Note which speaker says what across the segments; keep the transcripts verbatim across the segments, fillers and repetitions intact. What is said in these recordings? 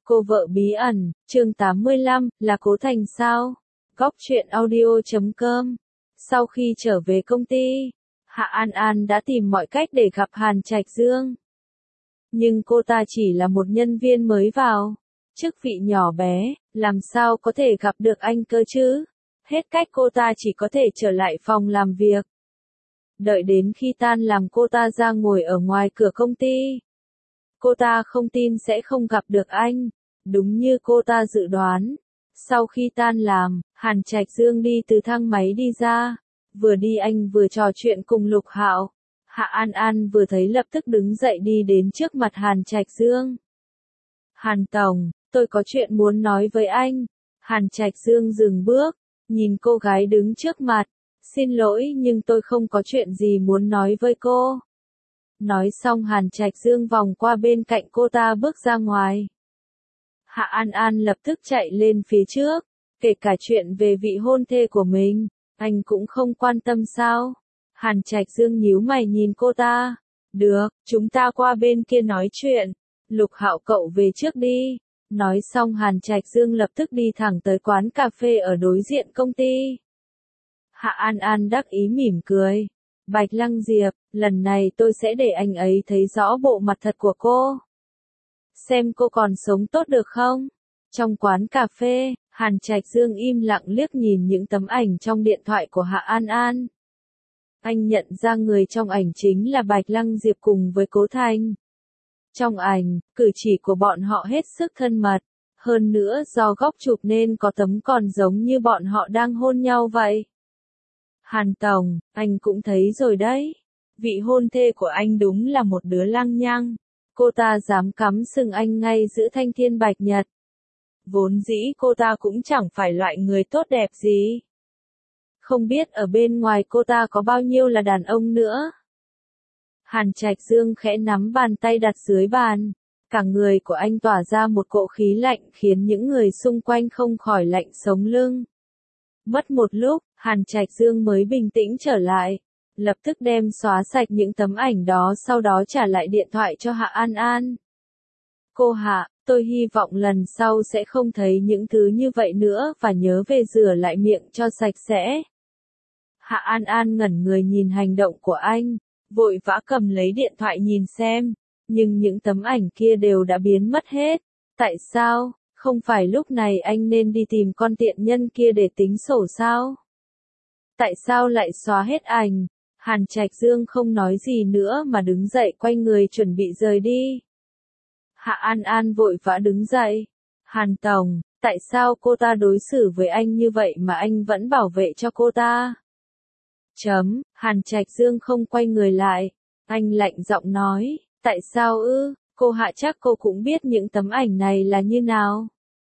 Speaker 1: Cô vợ bí ẩn, chương tám mươi lăm, là Cố Thành sao? Góc truyện audio chấm com. Sau khi trở về công ty, Hạ An An đã tìm mọi cách để gặp Hàn Trạch Dương. Nhưng cô ta chỉ là một nhân viên mới vào, chức vị nhỏ bé, làm sao có thể gặp được anh cơ chứ? Hết cách cô ta chỉ có thể trở lại phòng làm việc. Đợi đến khi tan làm cô ta ra ngồi ở ngoài cửa công ty. Cô ta không tin sẽ không gặp được anh, đúng như cô ta dự đoán. Sau khi tan làm, Hàn Trạch Dương đi từ thang máy đi ra, vừa đi anh vừa trò chuyện cùng Lục Hạo. Hạ An An vừa thấy lập tức đứng dậy đi đến trước mặt Hàn Trạch Dương. Hàn Tổng, tôi có chuyện muốn nói với anh. Hàn Trạch Dương dừng bước, nhìn cô gái đứng trước mặt. Xin lỗi nhưng tôi không có chuyện gì muốn nói với cô. Nói xong Hàn Trạch Dương vòng qua bên cạnh cô ta bước ra ngoài. Hạ An An lập tức chạy lên phía trước, kể cả chuyện về vị hôn thê của mình, anh cũng không quan tâm sao? Hàn Trạch Dương nhíu mày nhìn cô ta. Được, chúng ta qua bên kia nói chuyện. Lục Hạo cậu về trước đi. Nói xong Hàn Trạch Dương lập tức đi thẳng tới quán cà phê ở đối diện công ty. Hạ An An đắc ý mỉm cười. Bạch Lăng Diệp, lần này tôi sẽ để anh ấy thấy rõ bộ mặt thật của cô. Xem cô còn sống tốt được không? Trong quán cà phê, Hàn Trạch Dương im lặng liếc nhìn những tấm ảnh trong điện thoại của Hạ An An. Anh nhận ra người trong ảnh chính là Bạch Lăng Diệp cùng với Cố Thành. Trong ảnh, cử chỉ của bọn họ hết sức thân mật. Hơn nữa do góc chụp nên có tấm còn giống như bọn họ đang hôn nhau vậy. Hàn Tổng, anh cũng thấy rồi đấy. Vị hôn thê của anh đúng là một đứa lăng nhăng. Cô ta dám cắm sừng anh ngay giữa thanh thiên bạch nhật. Vốn dĩ cô ta cũng chẳng phải loại người tốt đẹp gì. Không biết ở bên ngoài cô ta có bao nhiêu là đàn ông nữa. Hàn Trạch Dương khẽ nắm bàn tay đặt dưới bàn. Cả người của anh tỏa ra một cỗ khí lạnh khiến những người xung quanh không khỏi lạnh sống lưng. Mất một lúc, Hàn Trạch Dương mới bình tĩnh trở lại. Lập tức đem xóa sạch những tấm ảnh đó sau đó trả lại điện thoại cho Hạ An An. Cô Hạ, tôi hy vọng lần sau sẽ không thấy những thứ như vậy nữa và nhớ về rửa lại miệng cho sạch sẽ. Hạ An An ngẩn người nhìn hành động của anh, vội vã cầm lấy điện thoại nhìn xem, nhưng những tấm ảnh kia đều đã biến mất hết. Tại sao? Không phải lúc này anh nên đi tìm con tiện nhân kia để tính sổ sao? Tại sao lại xóa hết ảnh? Hàn Trạch Dương không nói gì nữa mà đứng dậy quay người chuẩn bị rời đi. Hạ An An vội vã đứng dậy. Hàn Tổng, tại sao cô ta đối xử với anh như vậy mà anh vẫn bảo vệ cho cô ta? Chấm, Hàn Trạch Dương không quay người lại. Anh lạnh giọng nói, tại sao ư? Cô Hạ chắc cô cũng biết những tấm ảnh này là như nào.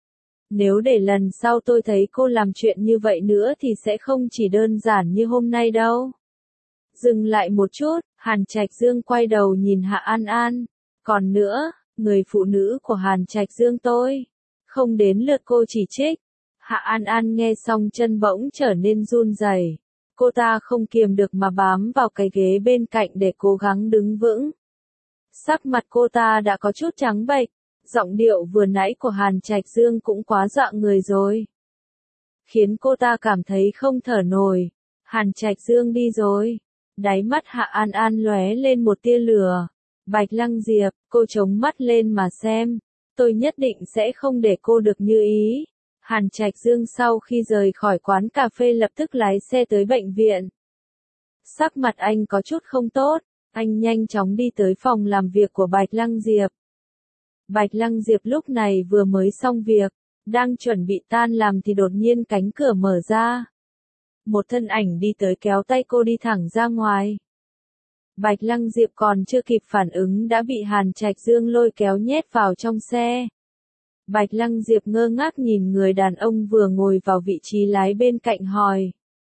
Speaker 1: Nếu để lần sau tôi thấy cô làm chuyện như vậy nữa thì sẽ không chỉ đơn giản như hôm nay đâu. Dừng lại một chút, Hàn Trạch Dương quay đầu nhìn Hạ An An. Còn nữa, người phụ nữ của Hàn Trạch Dương tôi. Không đến lượt cô chỉ trích. Hạ An An nghe xong chân bỗng trở nên run rẩy. Cô ta không kiềm được mà bám vào cái ghế bên cạnh để cố gắng đứng vững. Sắc mặt cô ta đã có chút trắng bệch. Giọng điệu vừa nãy của Hàn Trạch Dương cũng quá dọa người rồi. Khiến cô ta cảm thấy không thở nổi. Hàn Trạch Dương đi rồi. Đáy mắt Hạ An An lóe lên một tia lửa. Bạch Lăng Diệp, cô chống mắt lên mà xem. Tôi nhất định sẽ không để cô được như ý. Hàn Trạch Dương sau khi rời khỏi quán cà phê lập tức lái xe tới bệnh viện. Sắc mặt anh có chút không tốt. Anh nhanh chóng đi tới phòng làm việc của Bạch Lăng Diệp. Bạch Lăng Diệp lúc này vừa mới xong việc, đang chuẩn bị tan làm thì đột nhiên cánh cửa mở ra. Một thân ảnh đi tới kéo tay cô đi thẳng ra ngoài. Bạch Lăng Diệp còn chưa kịp phản ứng đã bị Hàn Trạch Dương lôi kéo nhét vào trong xe. Bạch Lăng Diệp ngơ ngác nhìn người đàn ông vừa ngồi vào vị trí lái bên cạnh hỏi.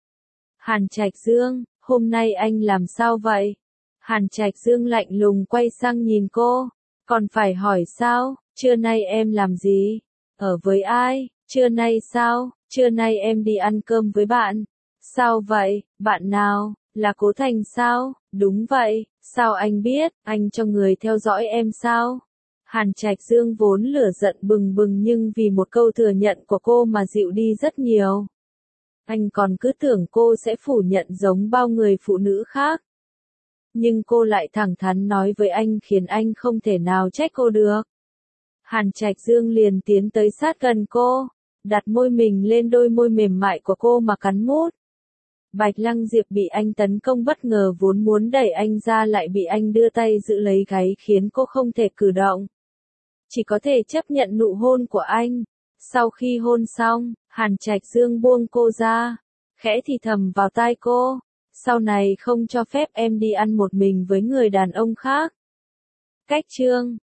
Speaker 1: Hàn Trạch Dương, hôm nay anh làm sao vậy? Hàn Trạch Dương lạnh lùng quay sang nhìn cô. Còn phải hỏi sao, trưa nay em làm gì? Ở với ai? Trưa nay sao? Trưa nay em đi ăn cơm với bạn. Sao vậy? Bạn nào? Là Cố Thành sao? Đúng vậy. Sao anh biết? Anh cho người theo dõi em sao? Hàn Trạch Dương vốn lửa giận bừng bừng nhưng vì một câu thừa nhận của cô mà dịu đi rất nhiều. Anh còn cứ tưởng cô sẽ phủ nhận giống bao người phụ nữ khác. Nhưng cô lại thẳng thắn nói với anh khiến anh không thể nào trách cô được. Hàn Trạch Dương liền tiến tới sát gần cô, đặt môi mình lên đôi môi mềm mại của cô mà cắn mút. Bạch Lăng Diệp bị anh tấn công bất ngờ vốn muốn đẩy anh ra lại bị anh đưa tay giữ lấy gáy khiến cô không thể cử động. Chỉ có thể chấp nhận nụ hôn của anh. Sau khi hôn xong, Hàn Trạch Dương buông cô ra, khẽ thì thầm vào tai cô, sau này không cho phép em đi ăn một mình với người đàn ông khác. Cách chương